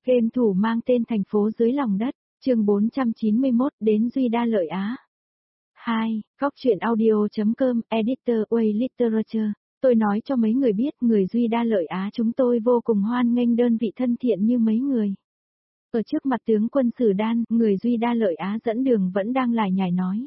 Game thủ mang tên thành phố dưới lòng đất, chương 491 đến Duy Đa Lợi Á. 2. Góc truyện audio.com, Editor Way Literature. Tôi nói cho mấy người biết người Duy Đa Lợi Á chúng tôi vô cùng hoan nghênh đơn vị thân thiện như mấy người. Ở trước mặt tướng quân Sử Đan, người Duy Đa Lợi Á dẫn đường vẫn đang lải nhải nói.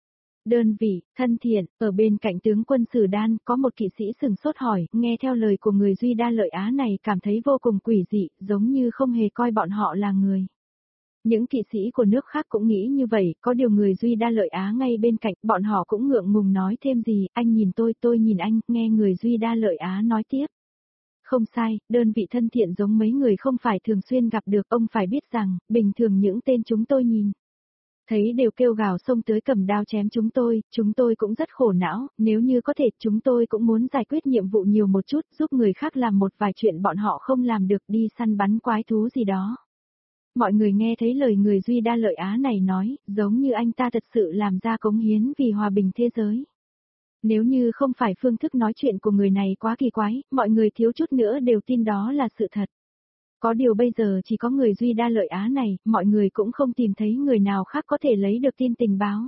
Đơn vị, thân thiện, ở bên cạnh tướng quân Sử Đan có một kỵ sĩ sừng sốt hỏi, nghe theo lời của người Duy Đa Lợi Á này cảm thấy vô cùng quỷ dị, giống như không hề coi bọn họ là người. Những kỵ sĩ của nước khác cũng nghĩ như vậy, có điều người Duy Đa Lợi Á ngay bên cạnh, bọn họ cũng ngượng ngùng nói thêm gì, anh nhìn tôi nhìn anh, nghe người Duy Đa Lợi Á nói tiếp. Không sai, đơn vị thân thiện giống mấy người không phải thường xuyên gặp được, ông phải biết rằng, bình thường những tên chúng tôi nhìn thấy đều kêu gào xông tới cầm đao chém chúng tôi cũng rất khổ não, nếu như có thể chúng tôi cũng muốn giải quyết nhiệm vụ nhiều một chút, giúp người khác làm một vài chuyện bọn họ không làm được, đi săn bắn quái thú gì đó. Mọi người nghe thấy lời người Duy Đa Lợi Á này nói, giống như anh ta thật sự làm ra cống hiến vì hòa bình thế giới. Nếu như không phải phương thức nói chuyện của người này quá kỳ quái, mọi người thiếu chút nữa đều tin đó là sự thật. Có điều bây giờ chỉ có người Duy Đa Lợi Á này, mọi người cũng không tìm thấy người nào khác có thể lấy được tin tình báo.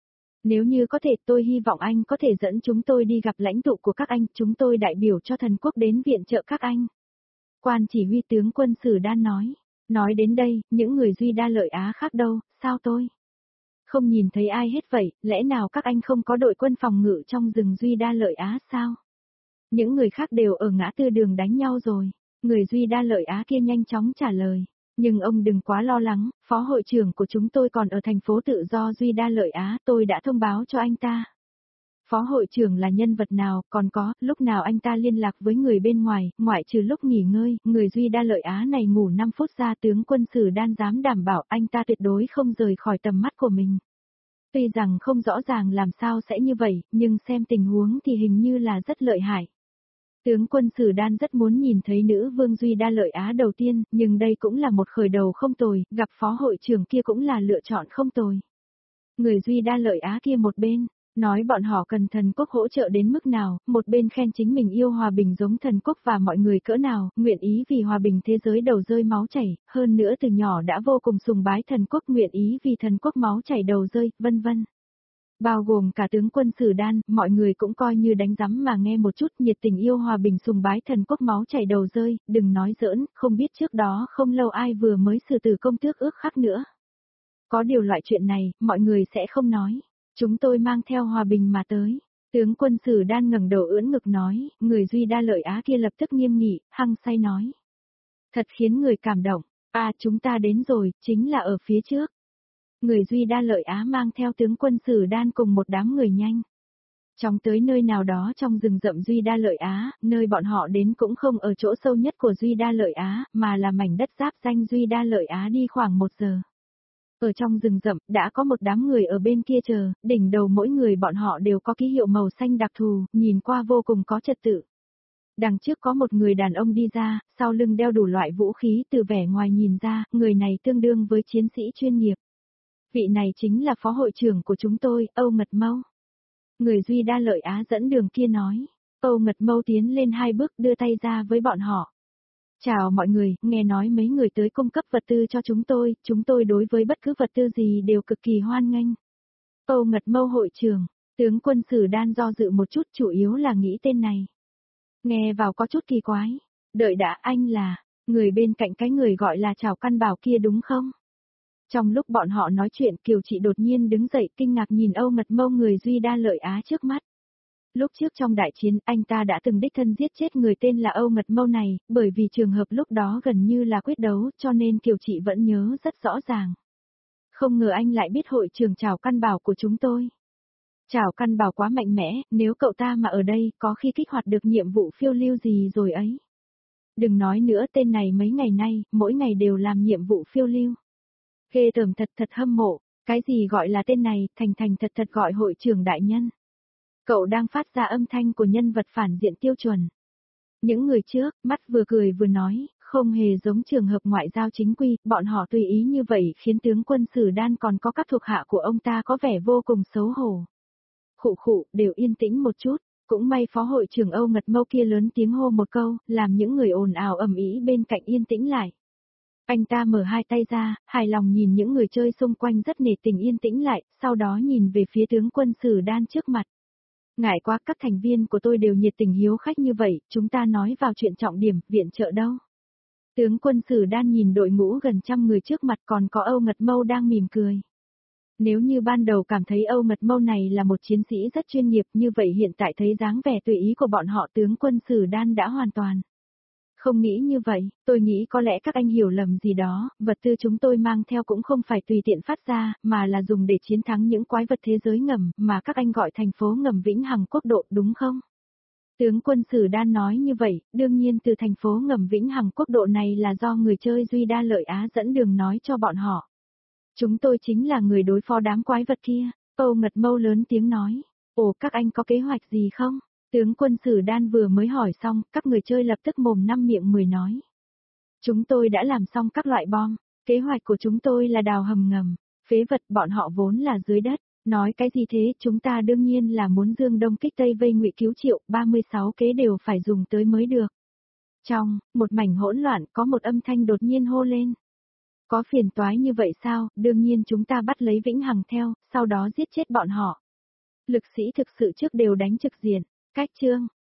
Nếu như có thể tôi hy vọng anh có thể dẫn chúng tôi đi gặp lãnh tụ của các anh, chúng tôi đại biểu cho thần quốc đến viện trợ các anh. Quan chỉ huy tướng quân Sử Đan nói. Nói đến đây, những người Duy Đa Lợi Á khác đâu, sao tôi không nhìn thấy ai hết vậy, lẽ nào các anh không có đội quân phòng ngự trong rừng Duy Đa Lợi Á sao? Những người khác đều ở ngã tư đường đánh nhau rồi. Người Duy Đa Lợi Á kia nhanh chóng trả lời. Nhưng ông đừng quá lo lắng, phó hội trưởng của chúng tôi còn ở thành phố tự do Duy Đa Lợi Á, tôi đã thông báo cho anh ta. Phó hội trưởng là nhân vật nào, còn có, lúc nào anh ta liên lạc với người bên ngoài, ngoại trừ lúc nghỉ ngơi, người Duy Đa Lợi Á này ngủ 5 phút ra tướng quân Sử Đan dám đảm bảo anh ta tuyệt đối không rời khỏi tầm mắt của mình. Tuy rằng không rõ ràng làm sao sẽ như vậy, nhưng xem tình huống thì hình như là rất lợi hại. Tướng quân Sử Đan rất muốn nhìn thấy nữ vương Duy Đa Lợi Á đầu tiên, nhưng đây cũng là một khởi đầu không tồi, gặp phó hội trưởng kia cũng là lựa chọn không tồi. Người Duy Đa Lợi Á kia một bên, nói bọn họ cần thần quốc hỗ trợ đến mức nào, một bên khen chính mình yêu hòa bình giống thần quốc và mọi người cỡ nào, nguyện ý vì hòa bình thế giới đầu rơi máu chảy, hơn nữa từ nhỏ đã vô cùng sùng bái thần quốc, nguyện ý vì thần quốc máu chảy đầu rơi, vân vân. Bao gồm cả tướng quân Sử Đan, mọi người cũng coi như đánh rắm mà nghe một chút, nhiệt tình yêu hòa bình sùng bái thần quốc máu chảy đầu rơi, đừng nói giỡn, không biết trước đó không lâu ai vừa mới xử tử công tước ước khắc nữa. Có điều loại chuyện này, mọi người sẽ không nói. Chúng tôi mang theo hòa bình mà tới. Tướng quân Sử Đan ngẩng đầu ưỡn ngực nói, người Duy Đa Lợi Á kia lập tức nghiêm nghị, hăng say nói. Thật khiến người cảm động, chúng ta đến rồi, chính là ở phía trước. Người Duy Đa Lợi Á mang theo tướng quân Sử Đan cùng một đám người nhanh. Chóng tới nơi nào đó trong rừng rậm Duy Đa Lợi Á, nơi bọn họ đến cũng không ở chỗ sâu nhất của Duy Đa Lợi Á, mà là mảnh đất giáp danh Duy Đa Lợi Á đi khoảng 1 giờ. Ở trong rừng rậm, đã có một đám người ở bên kia chờ, đỉnh đầu mỗi người bọn họ đều có ký hiệu màu xanh đặc thù, nhìn qua vô cùng có trật tự. Đằng trước có một người đàn ông đi ra, sau lưng đeo đủ loại vũ khí, từ vẻ ngoài nhìn ra, người này tương đương với chiến sĩ chuyên nghiệp. Vị này chính là phó hội trưởng của chúng tôi, Âu Ngật Mâu. Người Duy Đa Lợi Á dẫn đường kia nói. Âu Ngật Mâu tiến lên 2 bước đưa tay ra với bọn họ. Chào mọi người, nghe nói mấy người tới cung cấp vật tư cho chúng tôi đối với bất cứ vật tư gì đều cực kỳ hoan nghênh. Âu Ngật Mâu hội trưởng, tướng quân Sử Đan do dự một chút, chủ yếu là nghĩ tên này. Nghe vào có chút kỳ quái. Đợi đã, anh là người bên cạnh cái người gọi là Trảo Căn Bảo kia đúng không? Trong lúc bọn họ nói chuyện, Kiều Trị đột nhiên đứng dậy kinh ngạc nhìn Âu Ngật Mâu người Duy Đa Lợi Á trước mắt. Lúc trước trong đại chiến, anh ta đã từng đích thân giết chết người tên là Âu Ngật Mâu này, bởi vì trường hợp lúc đó gần như là quyết đấu, cho nên Kiều Trị vẫn nhớ rất rõ ràng. Không ngờ anh lại biết hội trưởng Trảo Căn Bảo của chúng tôi. Trảo Căn Bảo quá mạnh mẽ, nếu cậu ta mà ở đây, có khi kích hoạt được nhiệm vụ phiêu lưu gì rồi ấy. Đừng nói nữa, tên này mấy ngày nay, mỗi ngày đều làm nhiệm vụ phiêu lưu. Ghê tởm thật hâm mộ, cái gì gọi là tên này, thành thật gọi hội trưởng đại nhân. Cậu đang phát ra âm thanh của nhân vật phản diện tiêu chuẩn. Những người trước, mắt vừa cười vừa nói, không hề giống trường hợp ngoại giao chính quy, bọn họ tùy ý như vậy khiến tướng quân Sử Đan còn có các thuộc hạ của ông ta có vẻ vô cùng xấu hổ. Khụ, đều yên tĩnh một chút, cũng may phó hội trưởng Âu Ngật Mâu kia lớn tiếng hô một câu, làm những người ồn ào ầm ĩ bên cạnh yên tĩnh lại. Anh ta mở hai tay ra, hài lòng nhìn những người chơi xung quanh rất nể tình yên tĩnh lại, sau đó nhìn về phía tướng quân Sử Đan trước mặt. Ngại quá, các thành viên của tôi đều nhiệt tình hiếu khách như vậy, chúng ta nói vào chuyện trọng điểm, viện trợ đâu. Tướng quân Sử Đan nhìn đội ngũ gần trăm người trước mặt, còn có Âu Ngật Mâu đang mỉm cười. Nếu như ban đầu cảm thấy Âu Ngật Mâu này là một chiến sĩ rất chuyên nghiệp, như vậy hiện tại thấy dáng vẻ tùy ý của bọn họ, tướng quân Sử Đan đã hoàn toàn không nghĩ như vậy. Tôi nghĩ có lẽ các anh hiểu lầm gì đó, vật tư chúng tôi mang theo cũng không phải tùy tiện phát ra, mà là dùng để chiến thắng những quái vật thế giới ngầm mà các anh gọi thành phố ngầm Vĩnh Hằng Quốc độ, đúng không? Tướng quân Sử Đan nói như vậy, đương nhiên từ thành phố ngầm Vĩnh Hằng Quốc độ này là do người chơi Duy Đa Lợi Á dẫn đường nói cho bọn họ. Chúng tôi chính là người đối phó đám quái vật kia. Âu Ngật Mâu lớn tiếng nói. Ồ, các anh có kế hoạch gì không? Tướng quân Sử Đan vừa mới hỏi xong, các người chơi lập tức mồm năm miệng mười nói. Chúng tôi đã làm xong các loại bom. Kế hoạch của chúng tôi là đào hầm ngầm. Phế vật, bọn họ vốn là dưới đất. Nói cái gì thế, chúng ta đương nhiên là muốn dương đông kích tây vây ngụy cứu triệu, 36 kế đều phải dùng tới mới được. Trong một mảnh hỗn loạn, có một âm thanh đột nhiên hô lên. Có phiền toái như vậy sao, đương nhiên chúng ta bắt lấy Vĩnh Hằng theo, sau đó giết chết bọn họ. Lực sĩ thực sự trước đều đánh trực diện. Cách chương